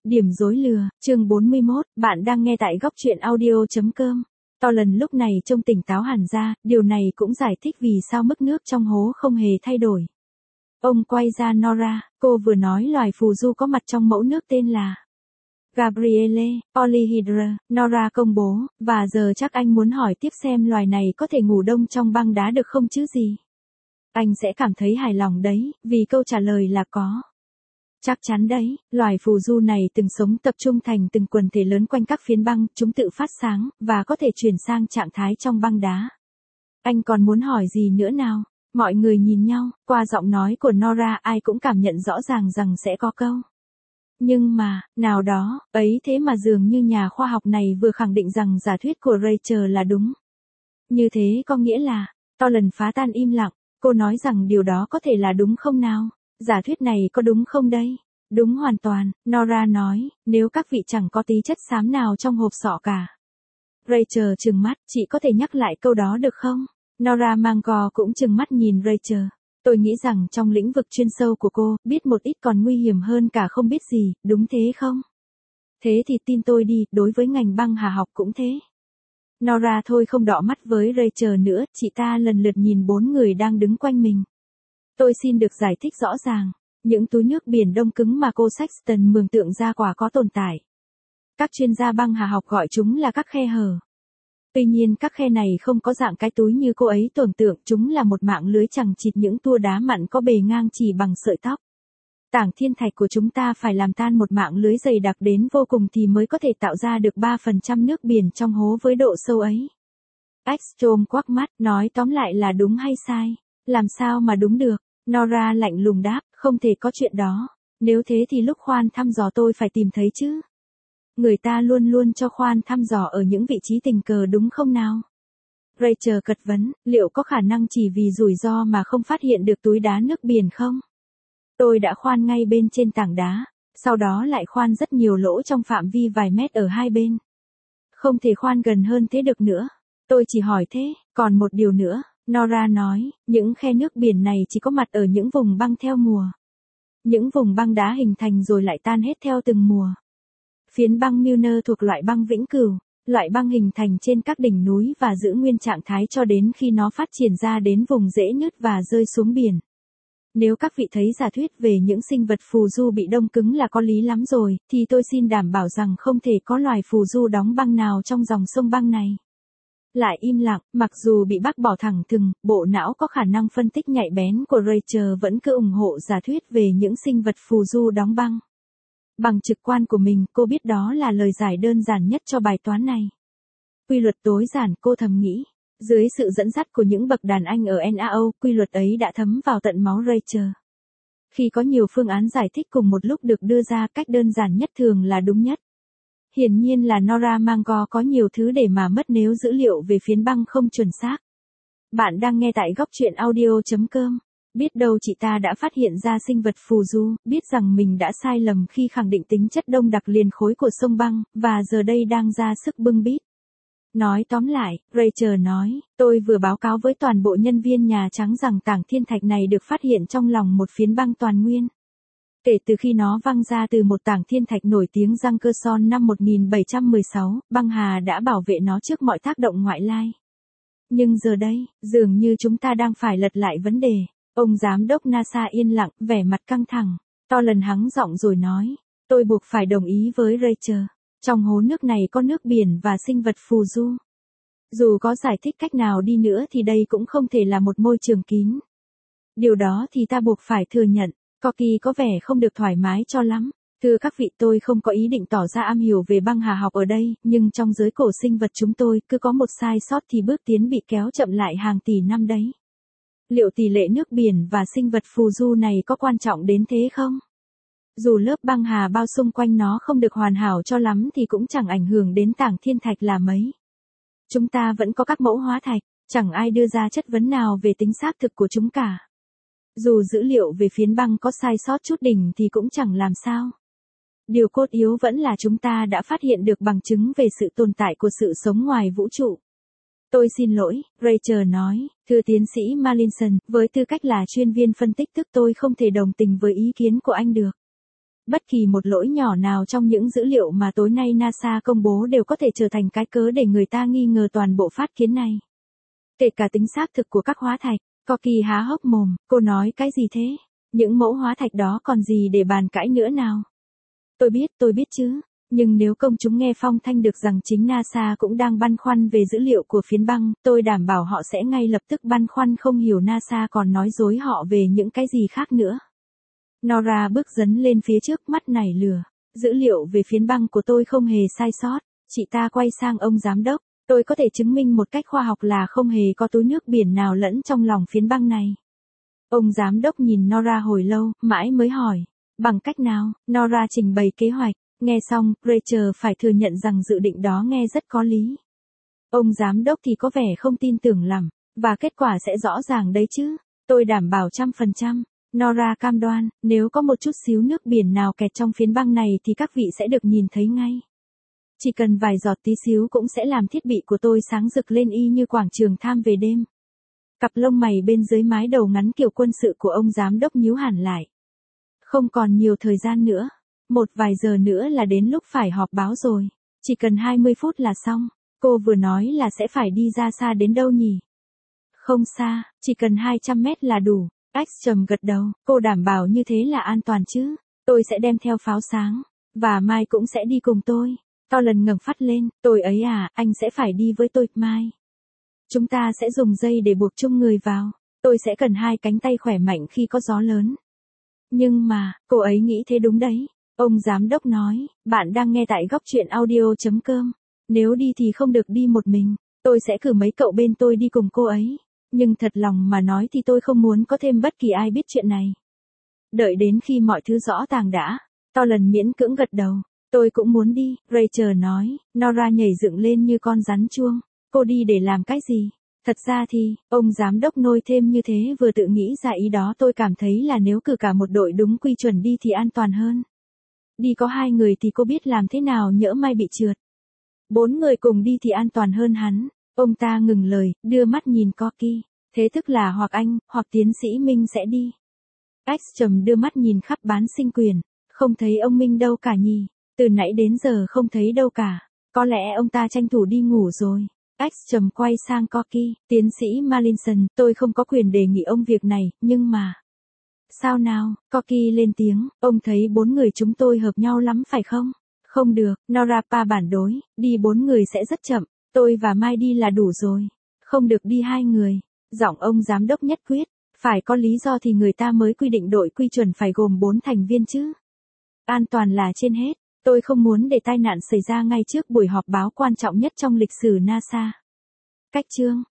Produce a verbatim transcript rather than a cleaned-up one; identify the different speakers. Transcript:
Speaker 1: Điểm rối lừa, chương bốn mươi mốt, bạn đang nghe tại góc truyện audio.com. Toland lúc này trông tỉnh táo hẳn ra, điều này cũng giải thích vì sao mức nước trong hố không hề thay đổi. Ông quay ra Nora, cô vừa nói loài phù du có mặt trong mẫu nước tên là Gabriele Polyhedra, Nora công bố, và giờ chắc anh muốn hỏi tiếp xem loài này có thể ngủ đông trong băng đá được không chứ gì. Anh sẽ cảm thấy hài lòng đấy, vì câu trả lời là có. Chắc chắn đấy, loài phù du này từng sống tập trung thành từng quần thể lớn quanh các phiến băng, chúng tự phát sáng, và có thể chuyển sang trạng thái trong băng đá. Anh còn muốn hỏi gì nữa nào? Mọi người nhìn nhau, qua giọng nói của Nora ai cũng cảm nhận rõ ràng rằng sẽ có câu. Nhưng mà, nào đó, ấy thế mà dường như nhà khoa học này vừa khẳng định rằng giả thuyết của Rachel là đúng. Như thế có nghĩa là, Toland phá tan im lặng, cô nói rằng điều đó có thể là đúng không nào? Giả thuyết này có đúng không đây? Đúng hoàn toàn, Nora nói, nếu các vị chẳng có tí chất xám nào trong hộp sọ cả. Rachel trừng mắt, chị có thể nhắc lại câu đó được không? Nora Mango cũng trừng mắt nhìn Rachel. Tôi nghĩ rằng trong lĩnh vực chuyên sâu của cô, biết một ít còn nguy hiểm hơn cả không biết gì, đúng thế không? Thế thì tin tôi đi, đối với ngành băng hà học cũng thế. Nora thôi không đỏ mắt với Rachel nữa, chị ta lần lượt nhìn bốn người đang đứng quanh mình. Tôi xin được giải thích rõ ràng, những túi nước biển đông cứng mà cô Sexton mường tượng ra quả có tồn tại. Các chuyên gia băng hà học gọi chúng là các khe hở. Tuy nhiên các khe này không có dạng cái túi như cô ấy tưởng tượng, chúng là một mạng lưới chằng chịt những tua đá mặn có bề ngang chỉ bằng sợi tóc. Tảng thiên thạch của chúng ta phải làm tan một mạng lưới dày đặc đến vô cùng thì mới có thể tạo ra được ba phần trăm nước biển trong hố với độ sâu ấy. Ekstrom quắc mắt, nói tóm lại là đúng hay sai? Làm sao mà đúng được? Nora lạnh lùng đáp, không thể có chuyện đó. Nếu thế thì lúc khoan thăm dò tôi phải tìm thấy chứ. Người ta luôn luôn cho khoan thăm dò ở những vị trí tình cờ đúng không nào? Rachel cật vấn, liệu có khả năng chỉ vì rủi ro mà không phát hiện được túi đá nước biển không? Tôi đã khoan ngay bên trên tảng đá, sau đó lại khoan rất nhiều lỗ trong phạm vi vài mét ở hai bên. Không thể khoan gần hơn thế được nữa. Tôi chỉ hỏi thế, còn một điều nữa. Nora nói, những khe nước biển này chỉ có mặt ở những vùng băng theo mùa. Những vùng băng đá hình thành rồi lại tan hết theo từng mùa. Phiến băng Milner thuộc loại băng vĩnh cửu, loại băng hình thành trên các đỉnh núi và giữ nguyên trạng thái cho đến khi nó phát triển ra đến vùng rễ nứt và rơi xuống biển. Nếu các vị thấy giả thuyết về những sinh vật phù du bị đông cứng là có lý lắm rồi, thì tôi xin đảm bảo rằng không thể có loài phù du đóng băng nào trong dòng sông băng này. Lại im lặng, mặc dù bị bác bỏ thẳng thừng, bộ não có khả năng phân tích nhạy bén của Rachel vẫn cứ ủng hộ giả thuyết về những sinh vật phù du đóng băng. Bằng trực quan của mình, cô biết đó là lời giải đơn giản nhất cho bài toán này. Quy luật tối giản, cô thầm nghĩ. Dưới sự dẫn dắt của những bậc đàn anh ở en a o, quy luật ấy đã thấm vào tận máu Rachel. Khi có nhiều phương án giải thích cùng một lúc được đưa ra, cách đơn giản nhất thường là đúng nhất. Hiển nhiên là Nora Mango có nhiều thứ để mà mất nếu dữ liệu về phiến băng không chuẩn xác. Bạn đang nghe tại góc truyện audio.com. Biết đâu chị ta đã phát hiện ra sinh vật phù du, biết rằng mình đã sai lầm khi khẳng định tính chất đông đặc liền khối của sông băng, và giờ đây đang ra sức bưng bít. Nói tóm lại, Rachel nói, tôi vừa báo cáo với toàn bộ nhân viên Nhà Trắng rằng tảng thiên thạch này được phát hiện trong lòng một phiến băng toàn nguyên. Kể từ khi nó văng ra từ một tảng thiên thạch nổi tiếng Junkerson năm một nghìn bảy trăm mười sáu, băng hà đã bảo vệ nó trước mọi tác động ngoại lai. Nhưng giờ đây, dường như chúng ta đang phải lật lại vấn đề. Ông giám đốc NASA yên lặng, vẻ mặt căng thẳng. Toland hắng giọng rồi nói, tôi buộc phải đồng ý với Rachel. Trong hố nước này có nước biển và sinh vật phù du. Dù có giải thích cách nào đi nữa thì đây cũng không thể là một môi trường kín. Điều đó thì ta buộc phải thừa nhận. Corky có vẻ không được thoải mái cho lắm. Thưa các vị, tôi không có ý định tỏ ra am hiểu về băng hà học ở đây, nhưng trong giới cổ sinh vật chúng tôi, cứ có một sai sót thì bước tiến bị kéo chậm lại hàng tỷ năm đấy. Liệu tỷ lệ nước biển và sinh vật phù du này có quan trọng đến thế không? Dù lớp băng hà bao xung quanh nó không được hoàn hảo cho lắm thì cũng chẳng ảnh hưởng đến tảng thiên thạch là mấy. Chúng ta vẫn có các mẫu hóa thạch, chẳng ai đưa ra chất vấn nào về tính xác thực của chúng cả. Dù dữ liệu về phiến băng có sai sót chút đỉnh thì cũng chẳng làm sao. Điều cốt yếu vẫn là chúng ta đã phát hiện được bằng chứng về sự tồn tại của sự sống ngoài vũ trụ. Tôi xin lỗi, Rachel nói, thưa tiến sĩ Mallinson, với tư cách là chuyên viên phân tích tức tôi không thể đồng tình với ý kiến của anh được. Bất kỳ một lỗi nhỏ nào trong những dữ liệu mà tối nay NASA công bố đều có thể trở thành cái cớ để người ta nghi ngờ toàn bộ phát kiến này. Kể cả tính xác thực của các hóa thạch. Corky há hốc mồm, cô nói cái gì thế? Những mẫu hóa thạch đó còn gì để bàn cãi nữa nào? Tôi biết, tôi biết chứ. Nhưng nếu công chúng nghe phong thanh được rằng chính NASA cũng đang băn khoăn về dữ liệu của phiến băng, tôi đảm bảo họ sẽ ngay lập tức băn khoăn không hiểu NASA còn nói dối họ về những cái gì khác nữa. Nora bước dấn lên phía trước, mắt nảy lửa. Dữ liệu về phiến băng của tôi không hề sai sót. Chị ta quay sang ông giám đốc. Tôi có thể chứng minh một cách khoa học là không hề có túi nước biển nào lẫn trong lòng phiến băng này. Ông giám đốc nhìn Nora hồi lâu, mãi mới hỏi. Bằng cách nào? Nora trình bày kế hoạch. Nghe xong, Rachel phải thừa nhận rằng dự định đó nghe rất có lý. Ông giám đốc thì có vẻ không tin tưởng lắm, và kết quả sẽ rõ ràng đấy chứ. Tôi đảm bảo trăm phần trăm. Nora cam đoan, nếu có một chút xíu nước biển nào kẹt trong phiến băng này thì các vị sẽ được nhìn thấy ngay. Chỉ cần vài giọt tí xíu cũng sẽ làm thiết bị của tôi sáng rực lên y như quảng trường tham về đêm. Cặp lông mày bên dưới mái đầu ngắn kiểu quân sự của ông giám đốc nhíu hẳn lại. Không còn nhiều thời gian nữa. Một vài giờ nữa là đến lúc phải họp báo rồi. Chỉ cần hai mươi phút là xong. Cô vừa nói là sẽ phải đi ra xa đến đâu nhỉ? Không xa, chỉ cần hai trăm mét là đủ. Ekstrom gật đầu, cô đảm bảo như thế là an toàn chứ? Tôi sẽ đem theo pháo sáng. Và Mai cũng sẽ đi cùng tôi. Tolan ngẩng phát lên, tôi ấy à, anh sẽ phải đi với tôi, Mai. Chúng ta sẽ dùng dây để buộc chung người vào. Tôi sẽ cần hai cánh tay khỏe mạnh khi có gió lớn. Nhưng mà, cô ấy nghĩ thế đúng đấy. Ông giám đốc nói, bạn đang nghe tại góc truyện audio.com. Nếu đi thì không được đi một mình. Tôi sẽ cử mấy cậu bên tôi đi cùng cô ấy. Nhưng thật lòng mà nói thì tôi không muốn có thêm bất kỳ ai biết chuyện này. Đợi đến khi mọi thứ rõ ràng đã. Tolan miễn cưỡng gật đầu. Tôi cũng muốn đi, Rachel nói. Nora nhảy dựng lên như con rắn chuông. Cô đi để làm cái gì? Thật ra thì, ông giám đốc nôi thêm như thế vừa tự nghĩ ra ý đó. Tôi cảm thấy là nếu cử cả một đội đúng quy chuẩn đi thì an toàn hơn. Đi có hai người thì cô biết làm thế nào nhỡ may bị trượt. Bốn người cùng đi thì an toàn hơn hắn. Ông ta ngừng lời, đưa mắt nhìn Corky. Thế tức là hoặc anh, hoặc tiến sĩ Minh sẽ đi. Ekstrom đưa mắt nhìn khắp bán sinh quyền. Không thấy ông Minh đâu cả nhỉ. Từ nãy đến giờ không thấy đâu cả. Có lẽ ông ta tranh thủ đi ngủ rồi. Ekstrom quay sang Corky. Tiến sĩ Mallinson, tôi không có quyền đề nghị ông việc này, nhưng mà... Sao nào? Corky lên tiếng. Ông thấy bốn người chúng tôi hợp nhau lắm phải không? Không được, Nora pa bản đối. Đi bốn người sẽ rất chậm. Tôi và Mai đi là đủ rồi. Không được đi hai người. Giọng ông giám đốc nhất quyết. Phải có lý do thì người ta mới quy định đội quy chuẩn phải gồm bốn thành viên chứ. An toàn là trên hết. Tôi không muốn để tai nạn xảy ra ngay trước buổi họp báo quan trọng nhất trong lịch sử NASA. Cách chương